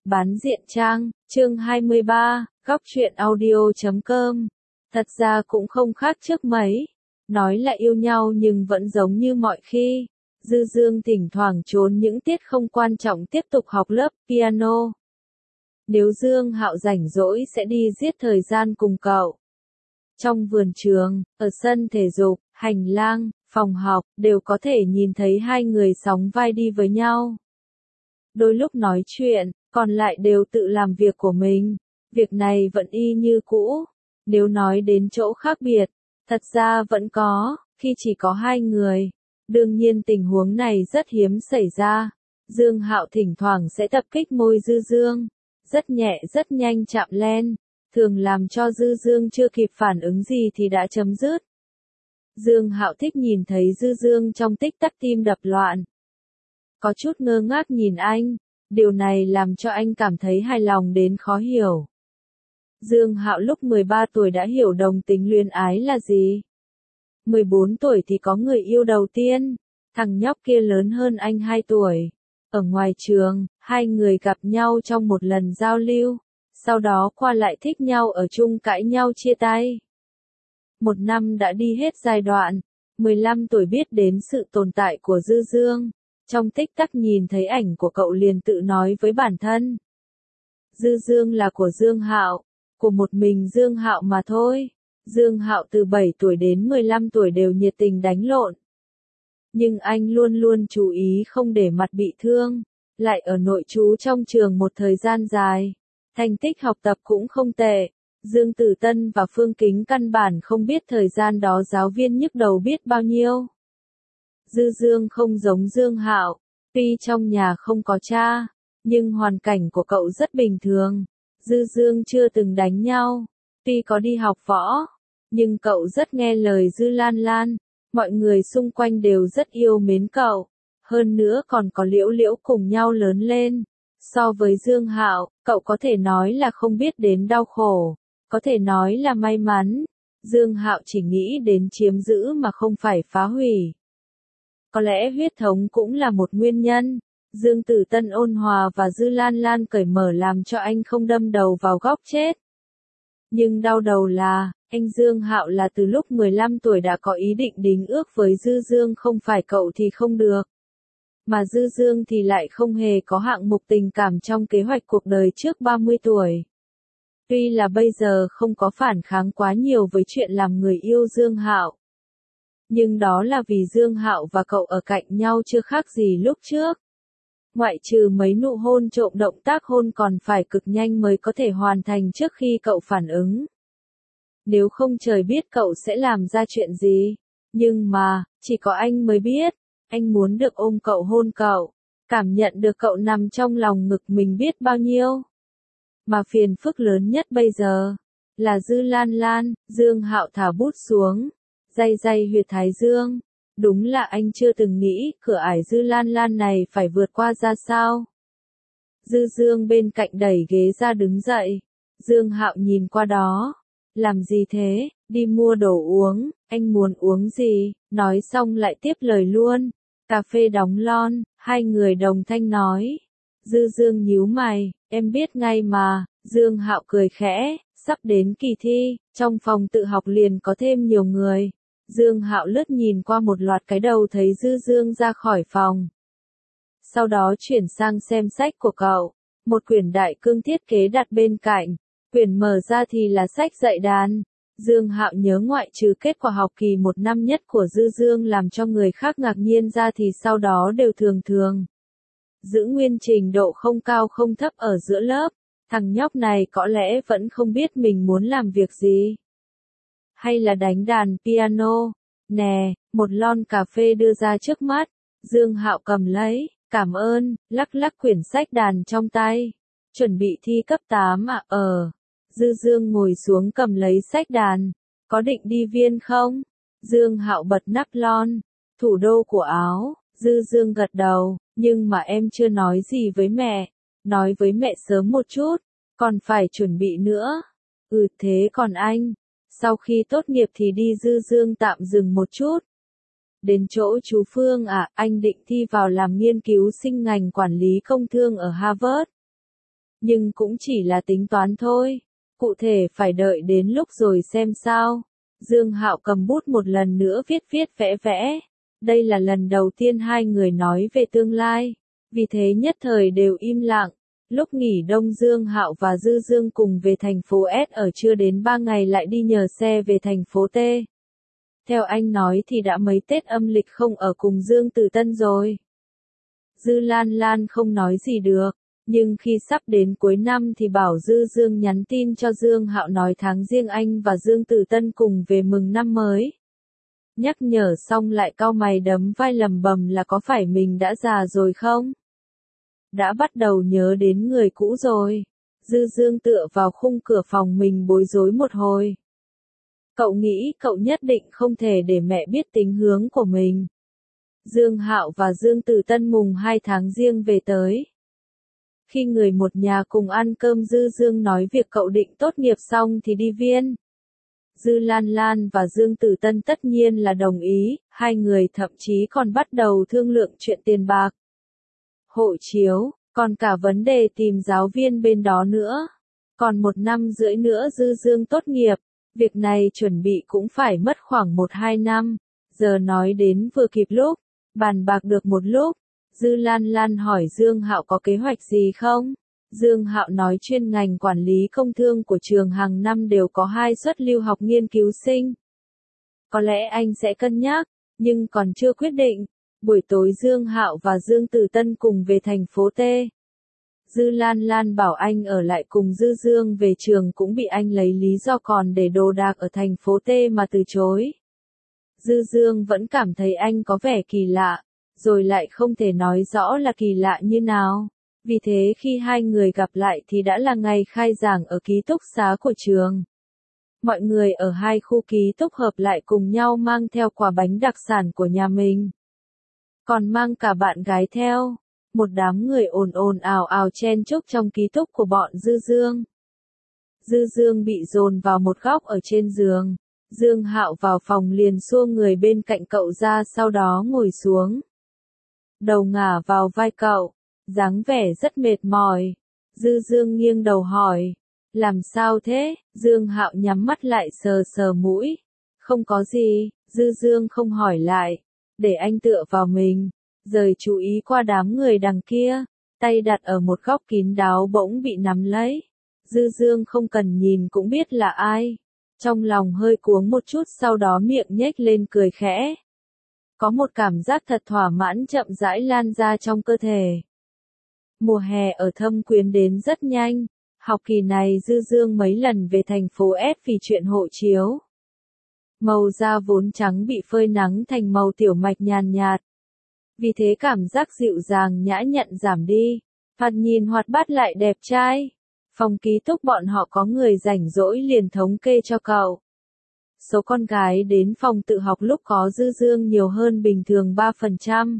Bán diện trang, chương 23, góc truyện audio.com. Thật ra cũng không khác trước mấy. Nói là yêu nhau nhưng vẫn giống như mọi khi. Dư Dương thỉnh thoảng trốn những tiết không quan trọng tiếp tục học lớp piano. Nếu Dương Hạo rảnh rỗi sẽ đi giết thời gian cùng cậu. Trong vườn trường, ở sân thể dục, hành lang, phòng học, đều có thể nhìn thấy hai người sóng vai đi với nhau. Đôi lúc nói chuyện, còn lại đều tự làm việc của mình. Việc này vẫn y như cũ. Nếu nói đến chỗ khác biệt, thật ra vẫn có, khi chỉ có hai người. Đương nhiên tình huống này rất hiếm xảy ra. Dương Hạo thỉnh thoảng sẽ tập kích môi Dư Dương. Rất nhẹ rất nhanh chạm len. Thường làm cho Dư Dương chưa kịp phản ứng gì thì đã chấm dứt. Dương Hạo thích nhìn thấy Dư Dương trong tích tắc tim đập loạn. Có chút ngơ ngác nhìn anh, điều này làm cho anh cảm thấy hài lòng đến khó hiểu. Dương Hạo lúc 13 tuổi đã hiểu đồng tính luyến ái là gì. 14 tuổi thì có người yêu đầu tiên, thằng nhóc kia lớn hơn anh 2 tuổi. Ở ngoài trường, hai người gặp nhau trong một lần giao lưu, sau đó qua lại thích nhau ở chung cãi nhau chia tay. Một năm đã đi hết giai đoạn, 15 tuổi biết đến sự tồn tại của Dư Dương. Trong tích tắc nhìn thấy ảnh của cậu liền tự nói với bản thân. Dư Dương là của Dương Hạo, của một mình Dương Hạo mà thôi. Dương Hạo từ 7 tuổi đến 15 tuổi đều nhiệt tình đánh lộn. Nhưng anh luôn luôn chú ý không để mặt bị thương, lại ở nội trú trong trường một thời gian dài. Thành tích học tập cũng không tệ. Dương Tử Tân và Phương Kính căn bản không biết thời gian đó giáo viên nhức đầu biết bao nhiêu. Dư Dương không giống Dương Hạo, tuy trong nhà không có cha, nhưng hoàn cảnh của cậu rất bình thường. Dư Dương chưa từng đánh nhau, tuy có đi học võ, nhưng cậu rất nghe lời Dư Lan Lan, mọi người xung quanh đều rất yêu mến cậu, hơn nữa còn có Liễu Liễu cùng nhau lớn lên. So với Dương Hạo, cậu có thể nói là không biết đến đau khổ, có thể nói là may mắn. Dương Hạo chỉ nghĩ đến chiếm giữ mà không phải phá hủy. Có lẽ huyết thống cũng là một nguyên nhân. Dương Tử Tân ôn hòa và Dư Lan Lan cởi mở làm cho anh không đâm đầu vào góc chết. Nhưng đau đầu là, anh Dương Hạo là từ lúc 15 tuổi đã có ý định đính ước với Dư Dương, không phải cậu thì không được. Mà Dư Dương thì lại không hề có hạng mục tình cảm trong kế hoạch cuộc đời trước 30 tuổi. Tuy là bây giờ không có phản kháng quá nhiều với chuyện làm người yêu Dương Hạo. Nhưng đó là vì Dương Hạo và cậu ở cạnh nhau chưa khác gì lúc trước. Ngoại trừ mấy nụ hôn trộm, động tác hôn còn phải cực nhanh mới có thể hoàn thành trước khi cậu phản ứng. Nếu không trời biết cậu sẽ làm ra chuyện gì. Nhưng mà, chỉ có anh mới biết. Anh muốn được ôm cậu, hôn cậu. Cảm nhận được cậu nằm trong lòng ngực mình biết bao nhiêu. Mà phiền phức lớn nhất bây giờ là Dư Lan Lan. Dương Hạo thả bút xuống, day day huyệt thái dương. Đúng là anh chưa từng nghĩ cửa ải Dư Lan Lan này phải vượt qua ra sao. Dư Dương bên cạnh đẩy ghế ra đứng dậy. Dương Hạo nhìn qua đó. Làm gì thế? Đi mua đồ uống. Anh muốn uống gì? Nói xong lại tiếp lời luôn. Cà phê đóng lon. Hai người đồng thanh nói. Dư Dương nhíu mày. Em biết ngay mà. Dương Hạo cười khẽ. Sắp đến kỳ thi, trong phòng tự học liền có thêm nhiều người. Dương Hạo lướt nhìn qua một loạt cái đầu thấy Dư Dương ra khỏi phòng. Sau đó chuyển sang xem sách của cậu. Một quyển đại cương thiết kế đặt bên cạnh. Quyển mở ra thì là sách dạy đàn. Dương Hạo nhớ ngoại trừ kết quả học kỳ 1 năm nhất của Dư Dương làm cho người khác ngạc nhiên ra thì sau đó đều thường thường. Giữ nguyên trình độ không cao không thấp ở giữa lớp. Thằng nhóc này có lẽ vẫn không biết mình muốn làm việc gì. Hay là đánh đàn piano. Nè, một lon cà phê đưa ra trước mắt. Dương Hạo cầm lấy, cảm ơn, lắc lắc quyển sách đàn trong tay. Chuẩn bị thi cấp 8 à? Dư Dương ngồi xuống cầm lấy sách đàn. Có định đi Viên không? Dương Hạo bật nắp lon. Thủ đô của Áo. Dư Dương gật đầu, nhưng mà em chưa nói gì với mẹ. Nói với mẹ sớm một chút, còn phải chuẩn bị nữa. Thế còn anh? Sau khi tốt nghiệp thì đi. Dư Dương tạm dừng một chút. Đến chỗ chú Phương à, anh định thi vào làm nghiên cứu sinh ngành quản lý công thương ở Harvard. nhưng cũng chỉ là tính toán thôi. Cụ thể phải đợi đến lúc rồi xem sao. Dương Hạo cầm bút một lần nữa viết viết vẽ vẽ. Đây là lần đầu tiên hai người nói về tương lai, vì thế nhất thời đều im lặng. Lúc nghỉ đông Dương Hạo và Dư Dương cùng về thành phố S ở chưa đến 3 ngày lại đi nhờ xe về thành phố T. Theo anh nói thì đã mấy Tết âm lịch không ở cùng Dương Tử Tân rồi. Dư Lan Lan không nói gì được, nhưng khi sắp đến cuối năm thì bảo Dư Dương nhắn tin cho Dương Hạo nói tháng Giêng anh và Dương Tử Tân cùng về mừng năm mới. Nhắc nhở xong lại cau mày đấm vai lầm bầm là có phải mình đã già rồi không? Đã bắt đầu nhớ đến người cũ rồi. Dư Dương tựa vào khung cửa phòng mình bối rối một hồi. Cậu nghĩ cậu nhất định không thể để mẹ biết tính hướng của mình. Dương Hạo và Dương Tử Tân mùng 2 tháng Giêng về tới. Khi người một nhà cùng ăn cơm Dư Dương nói việc cậu định tốt nghiệp xong thì đi Viên. Dư Lan Lan và Dương Tử Tân tất nhiên là đồng ý, hai người thậm chí còn bắt đầu thương lượng chuyện tiền bạc, hộ chiếu, còn cả vấn đề tìm giáo viên bên đó nữa. Còn 1 năm rưỡi nữa Dư Dương tốt nghiệp, việc này chuẩn bị cũng phải mất khoảng 1-2 năm, giờ nói đến vừa kịp lúc, bàn bạc được một lúc. Dư Lan Lan hỏi Dương Hạo có kế hoạch gì không? Dương Hạo nói chuyên ngành quản lý công thương của trường hàng năm đều có 2 suất lưu học nghiên cứu sinh. Có lẽ anh sẽ cân nhắc, nhưng còn chưa quyết định. Buổi tối Dương Hạo và Dương Tử Tân cùng về thành phố T. Dư Lan Lan bảo anh ở lại cùng Dư Dương về trường cũng bị anh lấy lý do còn để đồ đạc ở thành phố T mà từ chối. Dư Dương vẫn cảm thấy anh có vẻ kỳ lạ, rồi lại không thể nói rõ là kỳ lạ như nào. Vì thế khi hai người gặp lại thì đã là ngày khai giảng ở ký túc xá của trường. Mọi người ở hai khu ký túc hợp lại cùng nhau mang theo quả bánh đặc sản của nhà mình. Còn mang cả bạn gái theo. Một đám người ồn ồn ào ào chen chúc trong ký túc của bọn Dư Dương. Dư Dương bị dồn vào một góc ở trên giường. Dương Hạo vào phòng liền xua người bên cạnh cậu ra sau đó ngồi xuống. Đầu ngả vào vai cậu, dáng vẻ rất mệt mỏi. Dư Dương nghiêng đầu hỏi, làm sao thế? Dương Hạo nhắm mắt lại sờ sờ mũi. Không có gì, Dư Dương không hỏi lại, để anh tựa vào mình, rời chú ý qua đám người đằng kia, tay đặt ở một góc kín đáo bỗng bị nắm lấy. Dư Dương không cần nhìn cũng biết là ai. Trong lòng hơi cuống một chút sau đó miệng nhếch lên cười khẽ. Có một cảm giác thật thỏa mãn chậm rãi lan ra trong cơ thể. Mùa hè ở Thâm Quyến đến rất nhanh. Học kỳ này Dư Dương mấy lần về thành phố S vì chuyện hộ chiếu. Màu da vốn trắng bị phơi nắng thành màu tiểu mạch nhàn nhạt. Vì thế cảm giác dịu dàng nhã nhặn giảm đi. Thoạt nhìn hoạt bát lại đẹp trai. Phòng ký túc bọn họ có người rảnh rỗi liền thống kê cho cậu. Số con gái đến phòng tự học lúc có Dư Dương nhiều hơn bình thường 3%.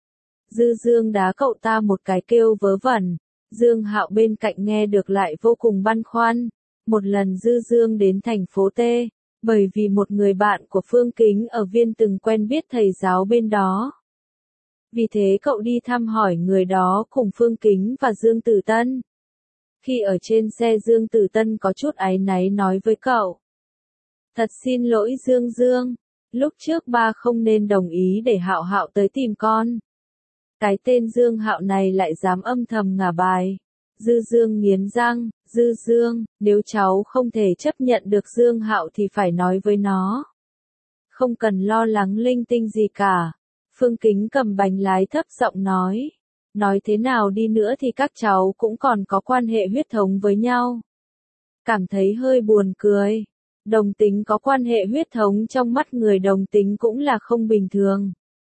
Dư Dương đá cậu ta một cái kêu vớ vẩn. Dương Hạo bên cạnh nghe được lại vô cùng băn khoăn. Một lần Dư Dương đến thành phố T, bởi vì một người bạn của Phương Kính ở Viên từng quen biết thầy giáo bên đó. Vì thế cậu đi thăm hỏi người đó cùng Phương Kính và Dương Tử Tân. Khi ở trên xe Dương Tử Tân có chút áy náy nói với cậu. Thật xin lỗi Dương Dương, lúc trước ba không nên đồng ý để Hạo Hạo tới tìm con. Cái tên Dương Hạo này lại dám âm thầm ngả bài. Dư Dương nghiến răng, Dư Dương, nếu cháu không thể chấp nhận được Dương Hạo thì phải nói với nó. Không cần lo lắng linh tinh gì cả. Phương Kính cầm bánh lái thấp giọng nói. Nói thế nào đi nữa thì các cháu cũng còn có quan hệ huyết thống với nhau. Cảm thấy hơi buồn cười. Đồng tính có quan hệ huyết thống trong mắt người đồng tính cũng là không bình thường.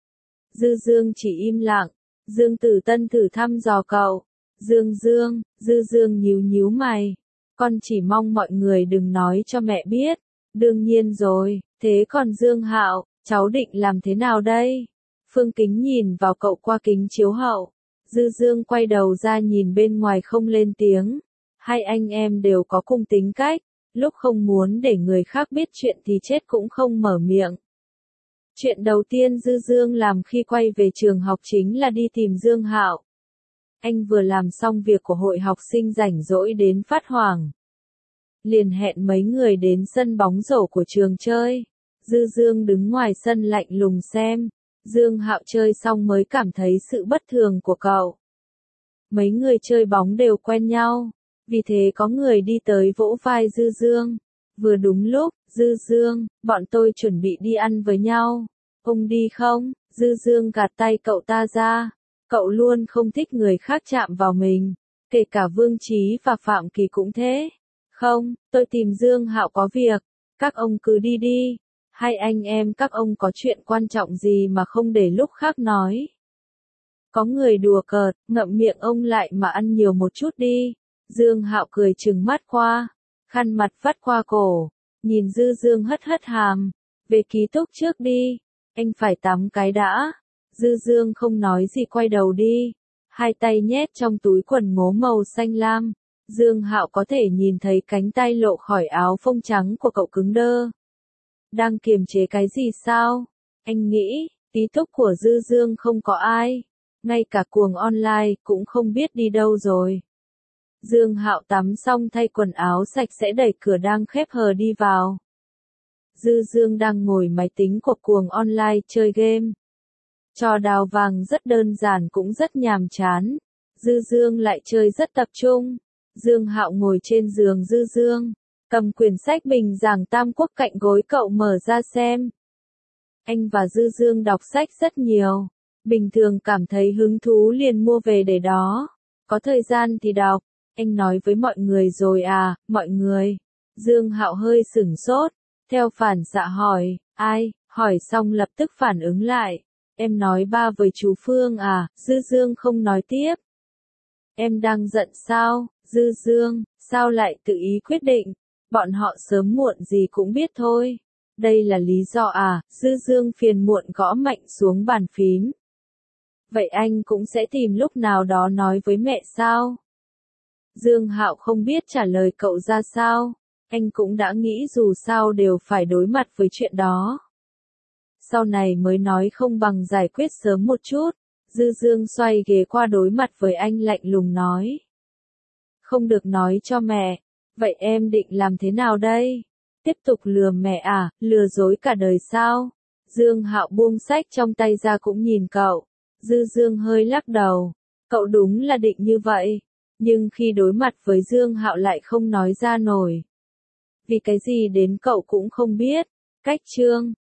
Dư Dương chỉ im lặng. Dương Tử Tân thử thăm dò cậu. Dư Dương nhíu nhíu mày. Con chỉ mong mọi người đừng nói cho mẹ biết. Đương nhiên rồi, thế còn Dương Hạo, cháu định làm thế nào đây? Phương Kính nhìn vào cậu qua kính chiếu hậu. Dư Dương quay đầu ra nhìn bên ngoài không lên tiếng. Hai anh em đều có cùng tính cách, lúc không muốn để người khác biết chuyện thì chết cũng không mở miệng. Chuyện đầu tiên Dư Dương làm khi quay về trường học chính là đi tìm Dương Hạo. Anh vừa làm xong việc của hội học sinh rảnh rỗi đến phát hoảng. Liền hẹn mấy người đến sân bóng rổ của trường chơi. Dư Dương đứng ngoài sân lạnh lùng xem. Dương Hạo chơi xong mới cảm thấy sự bất thường của cậu. Mấy người chơi bóng đều quen nhau. Vì thế có người đi tới vỗ vai Dư Dương. Vừa đúng lúc, Dư Dương, bọn tôi chuẩn bị đi ăn với nhau. Ông đi không? Dư Dương gạt tay cậu ta ra. Cậu luôn không thích người khác chạm vào mình. Kể cả Vương Chí và Phạm Kỳ cũng thế. Không, tôi tìm Dương Hạo có việc. Các ông cứ đi đi. Hai anh em các ông có chuyện quan trọng gì mà không để lúc khác nói. Có người đùa cợt, ngậm miệng ông lại mà ăn nhiều một chút đi. Dương Hạo cười trừng mắt qua. Khăn mặt vắt qua cổ. Nhìn Dư Dương hất hất hàm. Về ký túc trước đi. Anh phải tắm cái đã. Dư Dương không nói gì quay đầu đi. Hai tay nhét trong túi quần ngố màu xanh lam. Dương Hạo có thể nhìn thấy cánh tay lộ khỏi áo phông trắng của cậu cứng đơ. Đang kiềm chế cái gì sao? Anh nghĩ, ký túc của Dư Dương không có ai. Ngay cả cuồng online cũng không biết đi đâu rồi. Dương Hạo tắm xong thay quần áo sạch sẽ đẩy cửa đang khép hờ đi vào. Dư Dương đang ngồi máy tính của cuồng online chơi game. Trò đào vàng rất đơn giản cũng rất nhàm chán. Dư Dương lại chơi rất tập trung. Dương Hạo ngồi trên giường Dư Dương, cầm quyển sách bình giảng Tam Quốc cạnh gối cậu mở ra xem. Anh và Dư Dương đọc sách rất nhiều. Bình thường cảm thấy hứng thú liền mua về để đó. Có thời gian thì đọc. Anh nói với mọi người rồi à, mọi người. Dương Hạo hơi sửng sốt. Theo phản xạ hỏi, ai, hỏi xong lập tức phản ứng lại. Em nói ba với chú Phương à, Dư Dương không nói tiếp. Em đang giận sao, Dư Dương, sao lại tự ý quyết định, bọn họ sớm muộn gì cũng biết thôi. Đây là lý do à, Dư Dương phiền muộn gõ mạnh xuống bàn phím. Vậy anh cũng sẽ tìm lúc nào đó nói với mẹ sao? Dương Hạo không biết trả lời cậu ra sao, anh cũng đã nghĩ dù sao đều phải đối mặt với chuyện đó. Sau này mới nói không bằng giải quyết sớm một chút. Dư Dương xoay ghế qua đối mặt với anh lạnh lùng nói. Không được nói cho mẹ. Vậy em định làm thế nào đây? Tiếp tục lừa mẹ à, lừa dối cả đời sao? Dương Hạo buông sách trong tay ra cũng nhìn cậu. Dư Dương hơi lắc đầu. Cậu đúng là định như vậy. Nhưng khi đối mặt với Dương Hạo lại không nói ra nổi. Vì cái gì đến cậu cũng không biết. Cách chương